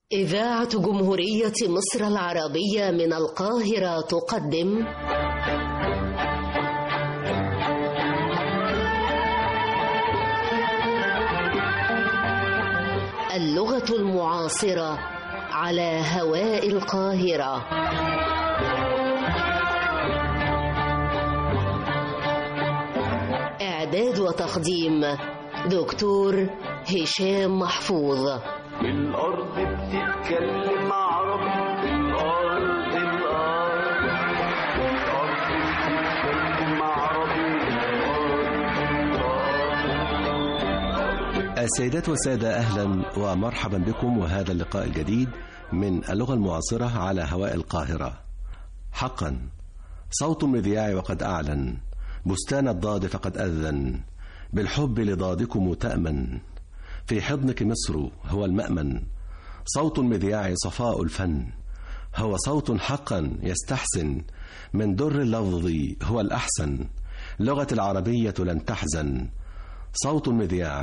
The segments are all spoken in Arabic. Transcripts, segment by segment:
إذاعة جمهورية مصر العربية من القاهرة تقدم اللغة المعاصرة على هواء القاهرة. إعداد وتقديم دكتور هشام محفوظ. الأرض بتتكلم عربي، الأرض بتتكلم عربي. السيدات والسادة، أهلا ومرحبا بكم وهذا اللقاء الجديد من اللغة المعاصرة على هواء القاهرة. حقا صوت المذياع وقد أعلن، بستان الضاد فقد أذن، بالحب لضادكم تأمن، في حضنك مصر هو المأمن. صوت المذياع صفاء الفن، هو صوت حقا يستحسن، من در اللفظ هو الأحسن، لغة العربية لن تحزن. صوت المذياع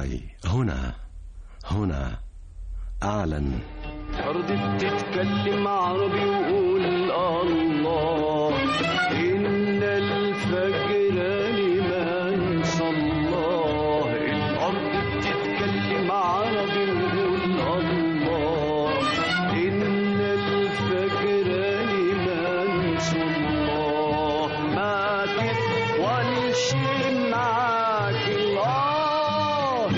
هنا أعلن. أرض بتتكلم عربي وقول الله، إن الفجر لمن صلاه. الأرض بتتكلم عربي وقول الله، إن الفجر لمن صلاه. ما تفولش معاك الله،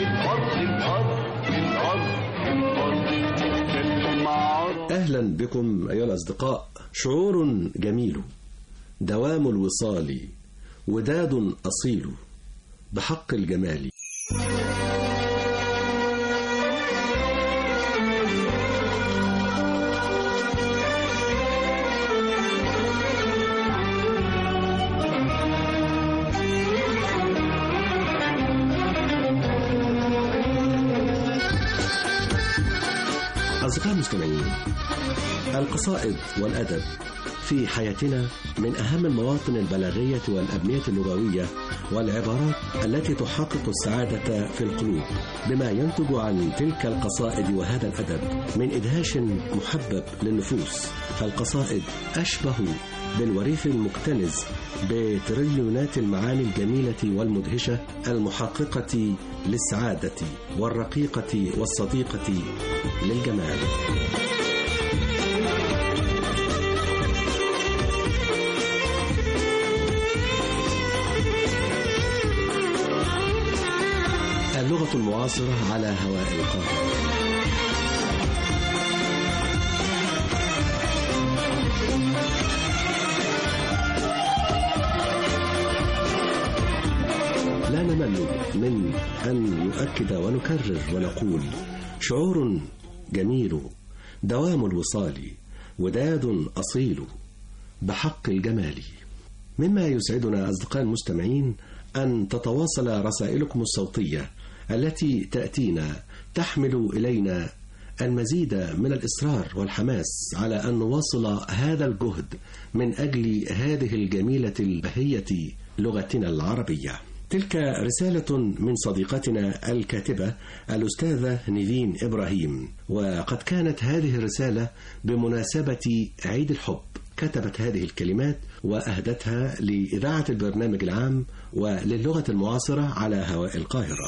الأرض بتتكلم عربي. أهلا بكم أيها الأصدقاء. شعور جميل، دوام الوصال، وداد أصيل، بحق الجمال. أصدقائي المستمعين، القصائد والأدب في حياتنا من أهم المواطن البلاغية والأبنية اللغوية والعبارات التي تحقق السعادة في القلوب، بما ينتج عن تلك القصائد وهذا الأدب من إدهاش محبب للنفوس. فالقصائد أشبه بالوريث المكتنز بتريليونات المعاني الجميلة والمدهشة المحققة للسعادة والرقيقة والصديقة للجمال. اللغة المعاصرة على هواء القاهرة. لا نمل من أن نؤكد ونكرر ونقول: شعور جميل، دوام الوصال، وداد أصيل، بحق الجمال. مما يسعدنا أصدقائي المستمعين أن تتواصل رسائلكم الصوتية التي تأتينا تحمل إلينا المزيد من الإصرار والحماس على أن نواصل هذا الجهد من أجل هذه الجميلة البهية لغتنا العربية. تلك رسالة من صديقتنا الكاتبة الأستاذة نيفين إبراهيم، وقد كانت هذه الرسالة بمناسبة عيد الحب. كتبت هذه الكلمات وأهدتها لإذاعة البرنامج العام وللغة المعاصرة على هواء القاهرة.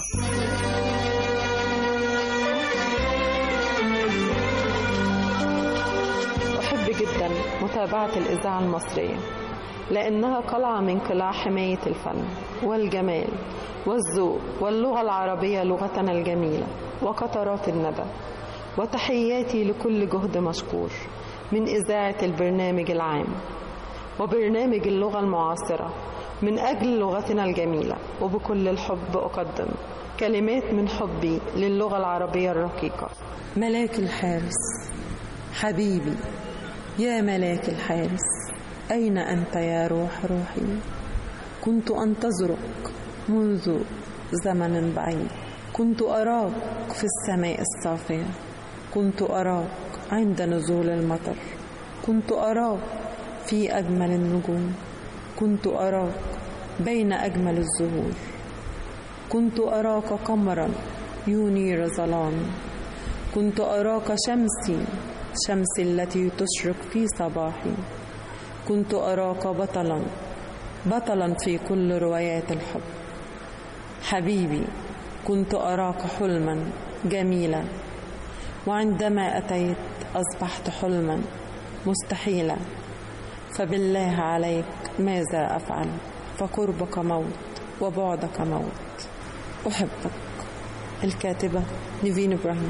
أحب جدا متابعة الإذاعة المصرية، لأنها قلعة من قلاع حماية الفن والجمال والذوق واللغة العربية، لغتنا الجميلة وقطرات الندى. وتحياتي لكل جهد مشكور من إذاعة البرنامج العام وبرنامج اللغة المعاصرة من أجل لغتنا الجميلة. وبكل الحب أقدم كلمات من حبي للغة العربية الرقيقة. ملاك الحارس، حبيبي يا ملاك الحارس، أين أنت يا روح روحي؟ كنت أنتظرك منذ زمن بعيد، كنت أراك في السماء الصافية، كنت أراك عند نزول المطر، كنت أراك في أجمل النجوم، كنت أراك بين أجمل الزهور، كنت أراك قمرا ينير ظلامي، كنت أراك شمسي شمسي التي تشرق في صباحي. كنت أراك بطلا بطلا في كل روايات الحب. حبيبي كنت أراك حلما جميلا، وعندما أتيت أصبحت حلما مستحيلا. فبالله عليك ماذا أفعل؟ فقربك موت وبعدك موت. أحبك. الكاتبة نيفين إبراهيم.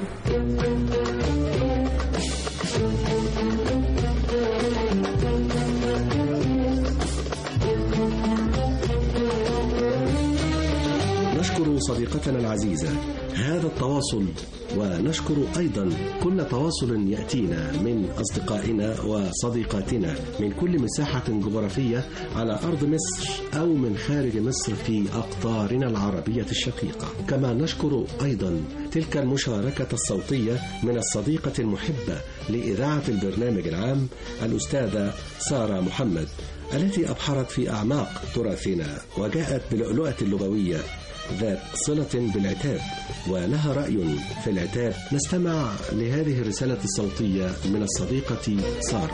نشكر صديقتنا العزيزة هذا التواصل، ونشكر أيضا كل تواصل يأتينا من أصدقائنا وصديقاتنا من كل مساحة جغرافية على أرض مصر أو من خارج مصر في أقطارنا العربية الشقيقة. كما نشكر أيضا تلك المشاركة الصوتية من الصديقة المحبة لإذاعة البرنامج العام الأستاذة سارة محمد، التي أبحرت في أعماق تراثنا وجاءت بلؤلؤة اللغوية ذات صلة بالعتاب ولها رأي في العتاب. نستمع لهذه الرسالة الصوتية من الصديقة سارة.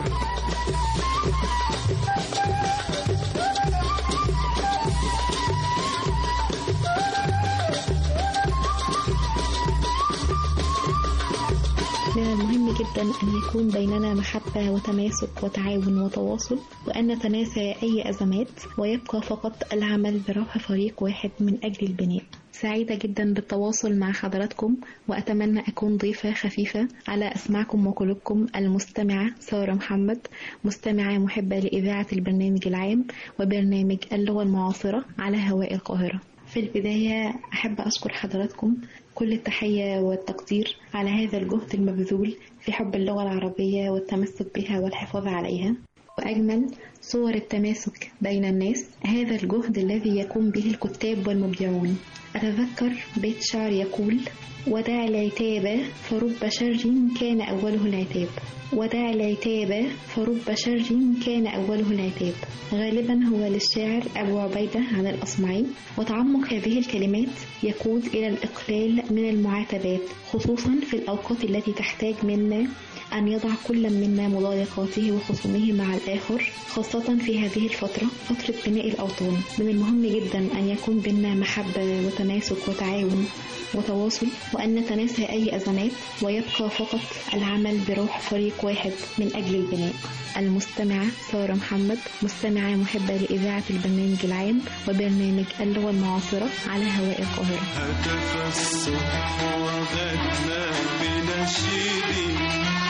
من المهم جدا أن يكون بيننا محبة وتماسك وتعاون وتواصل، وأن نتناسى أي أزمات، ويبقى فقط العمل بروح فريق واحد من أجل البناء. سعيدة جدا بالتواصل مع حضراتكم، وأتمنى أكون ضيفة خفيفة على أسماعكم وقلوبكم. المستمعة سارة محمد، مستمعة محبة لإذاعة البرنامج العام وبرنامج اللغة المعاصرة على هواء القاهرة. في البداية أحب أشكر حضراتكم كل التحية والتقدير على هذا الجهد المبذول في حب اللغة العربية والتمسك بها والحفاظ عليها، وأجمل صور التماسك بين الناس هذا الجهد الذي يقوم به الكتاب والمبدعون. أتذكر بيت شعر يقول: ودع العتاب فرب شر كان أوله العتاب. ودع العتاب فرب شر كان أوله العتاب. غالبا هو للشاعر أبو عبيدة عن الأصمعي، وتعمق هذه الكلمات يقود إلى الإقلال من المعاتبات، خصوصا في الأوقات التي تحتاج منا أن يضع كل منا مضايقاته وخصومه مع الآخر، خاصة في هذه الفترة، فترة بناء الأوطان. من المهم جدا أن يكون بيننا محبة وتماسك وتعاون وتواصل، وأن نتناسى أي أزمات، ويبقى فقط العمل بروح فريق واحد من أجل البناء. المستمعة سارة محمد، مستمعة محبة لإذاعة البرنامج العام وبرنامج اللغة المعاصرة على هواء القاهرة. هتف الصبح وغنى بنشيدي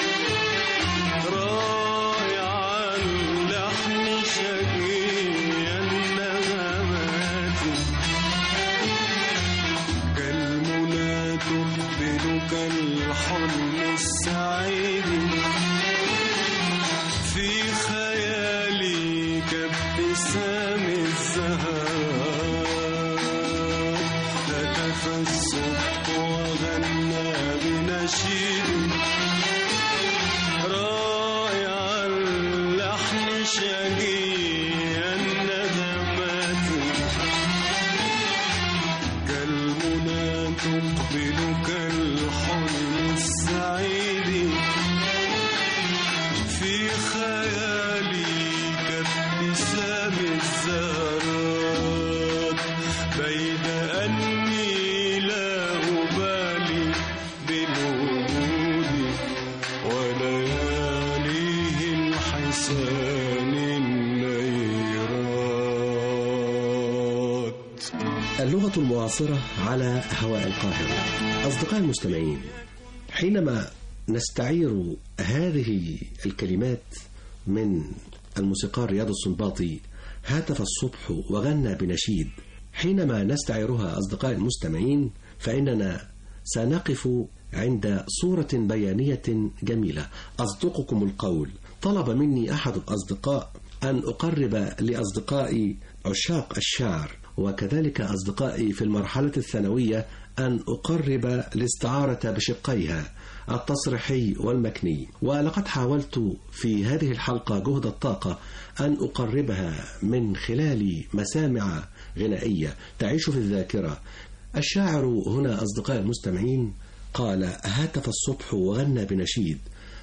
رايع اللحن شجيا النغمات، كالمنى تقبل كالحلم السعيد في خيالي كابتسام الزهر. هتف الصبح وغنى بنشيد رائع اللحن شجيا النغمات، كالمنى تقبل كالحلم السعيد في خيالي كابتسام الزهرات، بين أني لا أبالي بالوجود ولياليه الحسان النيرات. اللغة المعاصرة على هواء القاهرة. أصدقائي المستمعين، حينما نستعير هذه الكلمات من الموسيقار رياض السنباطي، هاتف الصبح وغنى بنشيد، حينما نستعيرها أصدقائي المستمعين فإننا سنقف عند صورة بيانية جميلة. أصدقكم القول، طلب مني أحد الأصدقاء أن أقرب لأصدقائي عشاق الشعر وكذلك أصدقائي في المرحلة الثانوية أن أقرب الاستعارة بشقيها التصريحي والمكني، ولقد حاولت في هذه الحلقة جهد الطاقة أن أقربها من خلال مسامع غنائية تعيش في الذاكرة. الشاعر هنا أصدقائي المستمعين قال: هاتف الصبح وغنى بنشيد،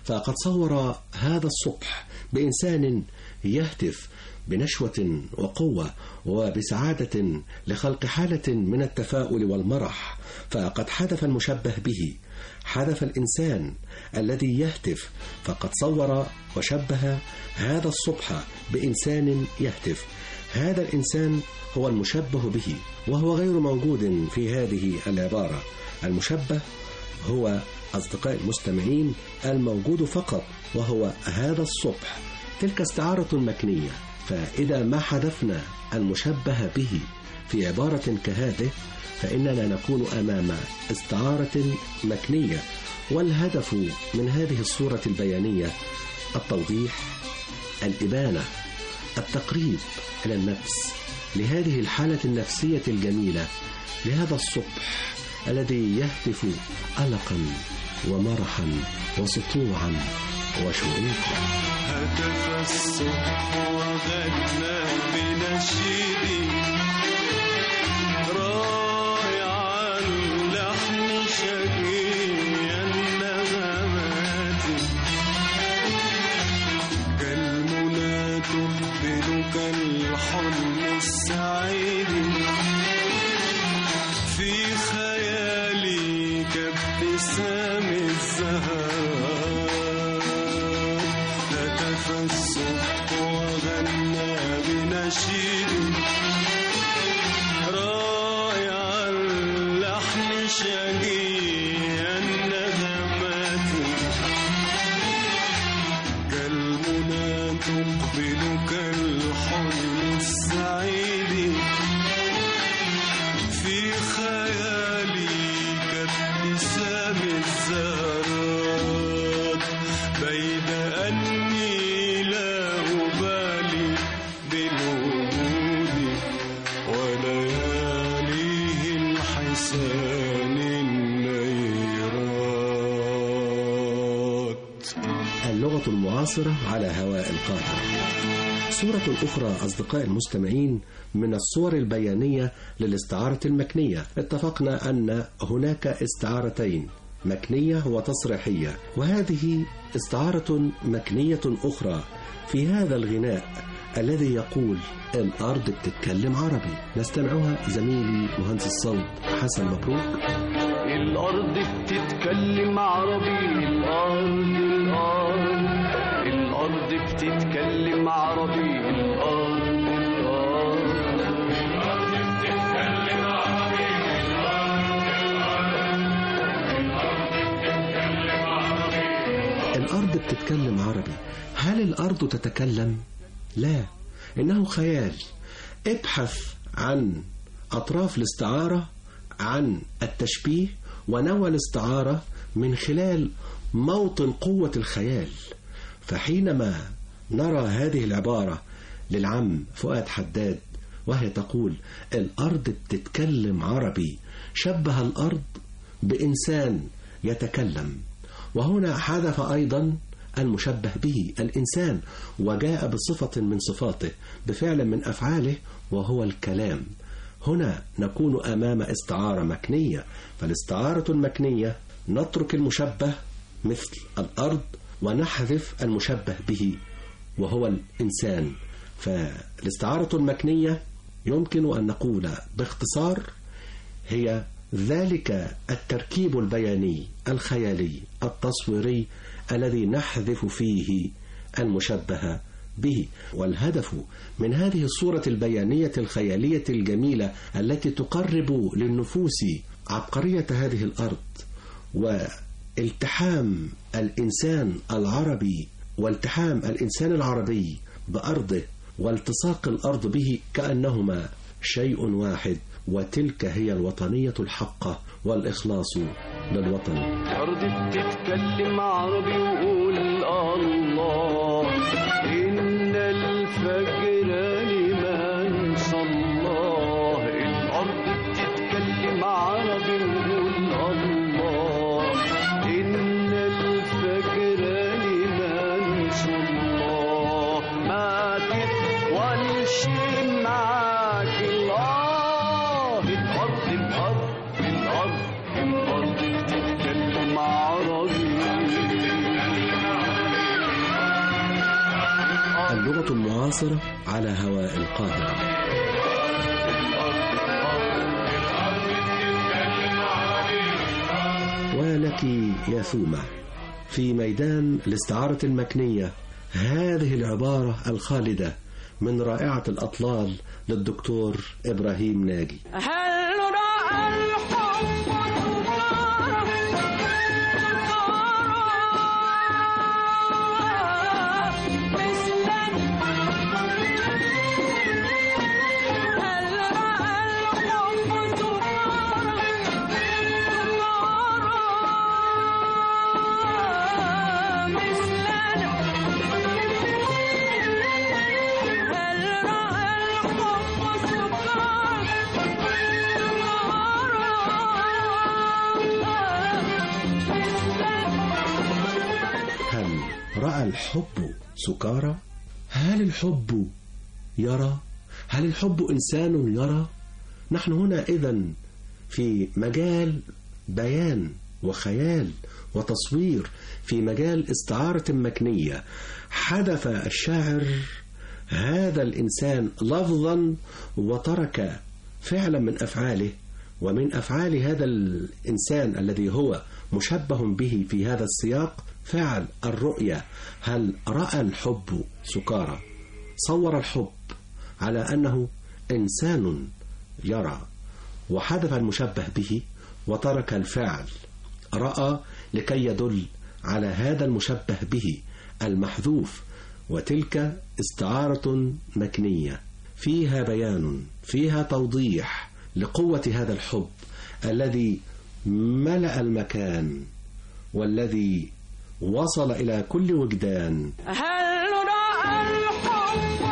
فقد صور هذا الصبح بإنسان يهتف بنشوة وقوة وبسعادة لخلق حالة من التفاؤل والمرح، فقد حذف المشبه به، حذف الإنسان الذي يهتف، فقد صور وشبه هذا الصبح بإنسان يهتف. هذا الإنسان هو المشبه به، وهو غير موجود في هذه العبارة. المشبه هو أصدقاء المستمعين الموجود فقط، وهو هذا الصبح. تلك استعارة مكنية، فإذا ما حذفنا المشبه به في عبارة كهذه فإننا نكون أمام استعارة مكنية. والهدف من هذه الصورة البيانية التوضيح، الإبانة، التقريب إلى النفس لهذه الحالة النفسية الجميلة لهذا الصبح الذي يهتف قلقا ومرحا وسطوعا وشعوقا. هتف الصبح وغنى بنشيد رائعا لحن شجي النغمات، كالمنى تقبل كالحلم السعيد في خيالي كابتسام الزهر. هتف الصبح وغنى بنشيد رائع اللحن شجي النغمات، كالمنى تقبل كالحلم السعيد في خيالي كابتسام الزهرات، بيد أني لا أبالي بالوجود ولياليه الحسان النيرات. اللغة المعاصرة على هواء القاهرة. صورة أخرى أصدقاء المستمعين من الصور البيانية للاستعارة المكنية. اتفقنا أن هناك استعارتين، مكنية وتصريحية، وهذه استعارة مكنية أخرى في هذا الغناء الذي يقول الأرض بتتكلم عربي. نستمعها زميلي مهندس الصوت حسن مبروك. الأرض بتتكلم عربي، الأرض بتتكلم عربي، الأرض بتتكلم عربي. هل الأرض تتكلم؟ لا، إنه خيال. ابحث عن أطراف الاستعارة، عن التشبيه ونوع الاستعارة من خلال موطن قوة الخيال. فحينما نرى هذه العبارة للعم فؤاد حداد وهي تقول الأرض بتتكلم عربي، شبه الأرض بإنسان يتكلم، وهنا حذف أيضا المشبه به الإنسان وجاء بصفة من صفاته، بفعل من أفعاله، وهو الكلام. هنا نكون أمام استعارة مكنية. فالاستعارة المكنية نترك المشبه مثل الأرض ونحذف المشبه به وهو الإنسان. فالاستعارة المكنية يمكن أن نقول باختصار هي ذلك التركيب البياني الخيالي التصويري الذي نحذف فيه المشبه به. والهدف من هذه الصورة البيانية الخيالية الجميلة التي تقرب للنفوس عبقرية هذه الأرض والتحام الإنسان العربي والتحام الإنسان العربي بأرضه والتصاق الأرض به كأنهما شيء واحد، وتلك هي الوطنية الحقة والإخلاص للوطن. الأرض بتتكلم عربي وقول الله، إن الفجر لمن صلاه. الأرض بتتكلم عربي وقول الله، إن الفجر لمن صلاه. ما تطولش معاك الأرض، الأرض بتتكلم عربي. اللغة المعاصرة على هواء القاهرة. ولك يا ثومة في ميدان الاستعارة المكنية هذه العبارة الخالدة من رائعة الأطلال للدكتور إبراهيم ناجي. هل رأى الحب رأى الحب سكارى؟ هل الحب يرى؟ هل الحب إنسان يرى؟ نحن هنا إذن في مجال بيان وخيال وتصوير، في مجال استعارة مكنية. حذف الشاعر هذا الإنسان لفظا وترك فعلا من أفعاله، ومن أفعال هذا الإنسان الذي هو مشبه به في هذا السياق فعل الرؤية. هل رأى الحب سكارى؟ صور الحب على أنه إنسان يرى، وحذف المشبه به وترك الفعل رأى لكي يدل على هذا المشبه به المحذوف. وتلك استعارة مكنية فيها بيان، فيها توضيح لقوة هذا الحب الذي ملأ المكان والذي وصل إلى كل وجدان. هل رأى الحب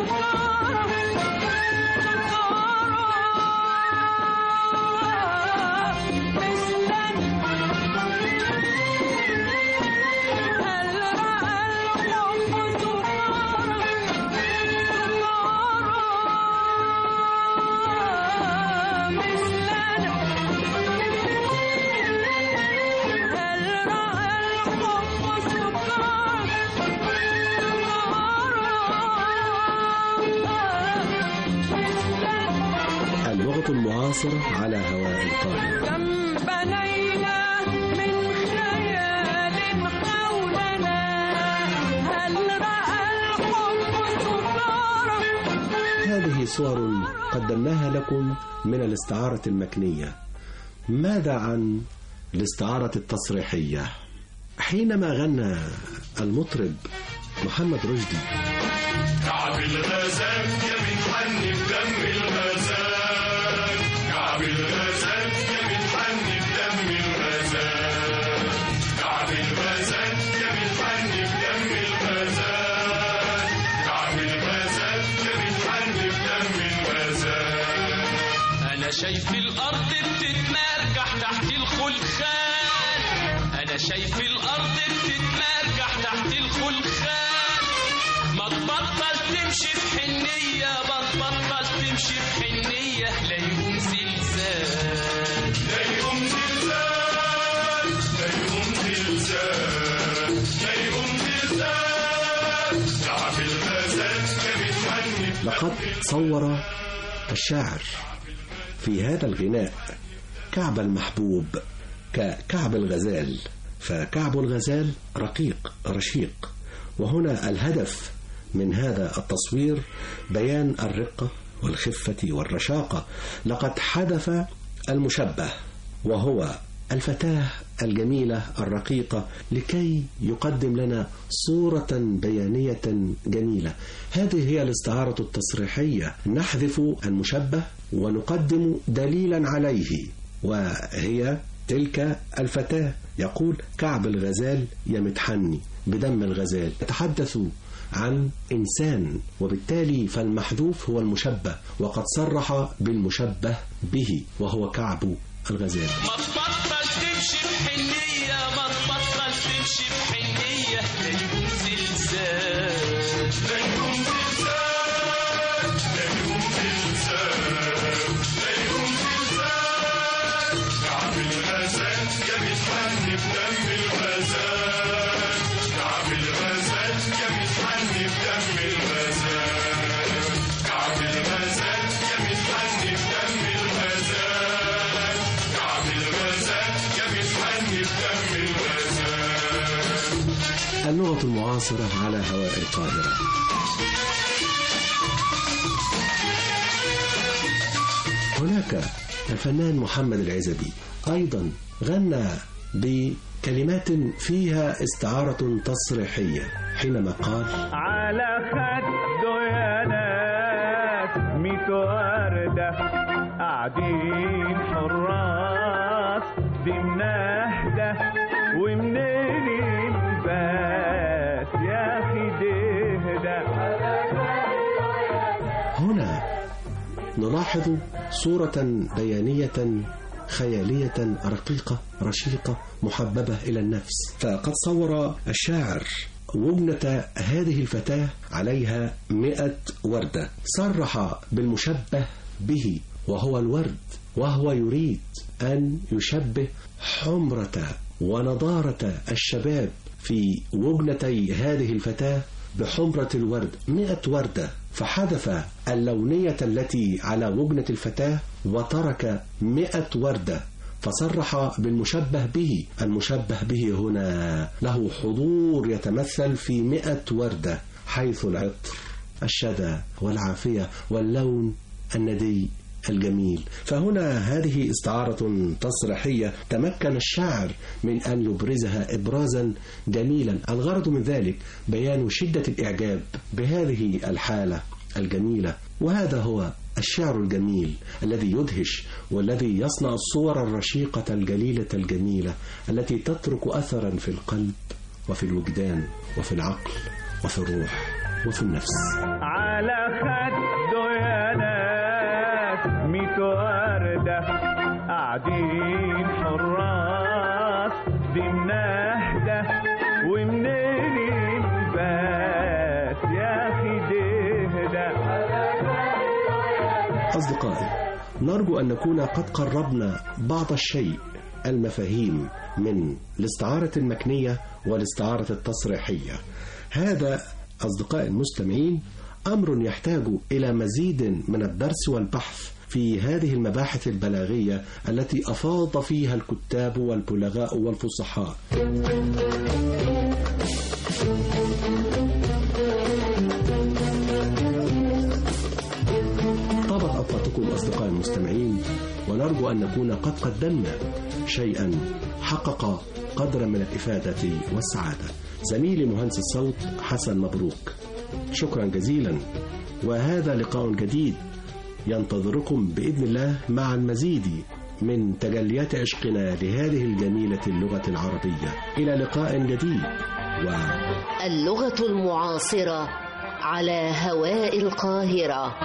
المعاصرة على هواء القاهرة. كم بنينا من خيال حولنا، هل رأى الحب سكارى؟ هذه صور قدمناها لكم من الاستعارة المكنية. ماذا عن الاستعارة التصريحية؟ حينما غنى المطرب محمد رشدي كعب الغزال يا متحني بدم الغزال، كعب الغزال يا متحني بدم الغزال، كعب الغزال يا متحني بدم الغزال، كعب الغزال يا متحني بدم الغزال. أنا شايف الأرض بتتمرجح تحت الخلخال، أنا شايف الأرض بتتمرجح تحت الخلخال. ما تبطل تمشي في حنية، ما تبطل تمشي في حنية، لا يقوم زلزال، لا يقوم زلزال، لا يقوم زلزال، لا يقوم زلزال. كعب الغزال يا متحني. لقد صور الشاعر في هذا الغناء كعب المحبوب ككعب الغزال، فكعب الغزال رقيق رشيق. وهنا الهدف من هذا التصوير بيان الرقة والخفة والرشاقة. لقد حذف المشبه وهو الفتاة الجميلة الرقيقة لكي يقدم لنا صورة بيانية جميلة. هذه هي الاستعارة التصريحية، نحذف المشبه ونقدم دليلا عليه، وهي تلك الفتاة. يقول كعب الغزال يا متحني بدم الغزال، يتحدث عن إنسان، وبالتالي فالمحذوف هو المشبه، وقد صرح بالمشبه به وهو كعب الغزال. ما تبطل تمشي في حنية، ما تبطل تمشي في حنية، لا يقوم زلزال، لا يقوم زلزال، لا يقوم زلزال، لا يقوم زلزال. كعب الغزال يا متحني بدم الغزال، كعب الغزال يا متحني بدم الغزال. اللغة المعاصرة على هواء القاهرة. هناك الفنان محمد العزبي أيضا غنى بكلمات فيها استعارة تصريحية حينما قال: على خده يا ناس 100 وردة قاعدين حراس دي منهدة ومنين الباس يا أخي دهدة. هنا نلاحظ صورة بيانية خيالية رقيقة رشيقة محببة إلى النفس. فقد صور الشاعر وجنة هذه الفتاة عليها 100 وردة، صرح بالمشبه به وهو الورد، وهو يريد أن يشبه حمرة ونضارة الشباب في وجنتي هذه الفتاة بحمرة الورد، 100 وردة. فحذف اللونية التي على وجنة الفتاة وترك 100 وردة، فصرح بالمشبه به. المشبه به هنا له حضور يتمثل في 100 وردة، حيث العطر، الشذا والعافية واللون الندي الجميل. فهنا هذه استعارة تصريحية تمكن الشاعر من أن يبرزها إبرازا جميلا. الغرض من ذلك بيان شدة الإعجاب بهذه الحالة الجميلة، وهذا هو الشعر الجميل الذي يدهش والذي يصنع الصور الرشيقة الجليلة الجميلة التي تترك أثرا في القلب وفي الوجدان وفي العقل وفي الروح وفي النفس. على خده يا ناس 100 وردة قاعدين حراس دي منهدة ومنين الباس يا أخي دهدة. أصدقائي، نرجو أن نكون قد قربنا بعض الشيء المفاهيم من الاستعارة المكنية والاستعارة التصريحية. هذا أصدقائي المستمعين أمر يحتاج إلى مزيد من الدرس والبحث في هذه المباحث البلاغية التي أفاض فيها الكتاب والبلغاء والفصحاء. طابت أوقاتكم أصدقائي المستمعين، ونرجو أن نكون قد قدمنا شيئا حقق قدرا من الإفادة والسعادة. زميلي مهندس الصوت حسن مبروك، شكرا جزيلا، وهذا لقاء جديد ينتظركم بإذن الله مع المزيد من تجليات عشقنا لهذه الجميلة اللغة العربية. إلى لقاء جديد. اللغة المعاصرة على هواء القاهرة.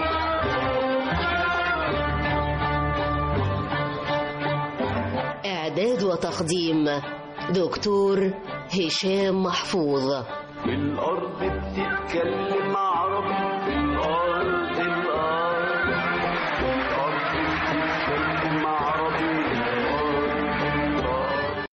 إعداد وتقديم دكتور هشام محفوظ. الأرض بتتكلم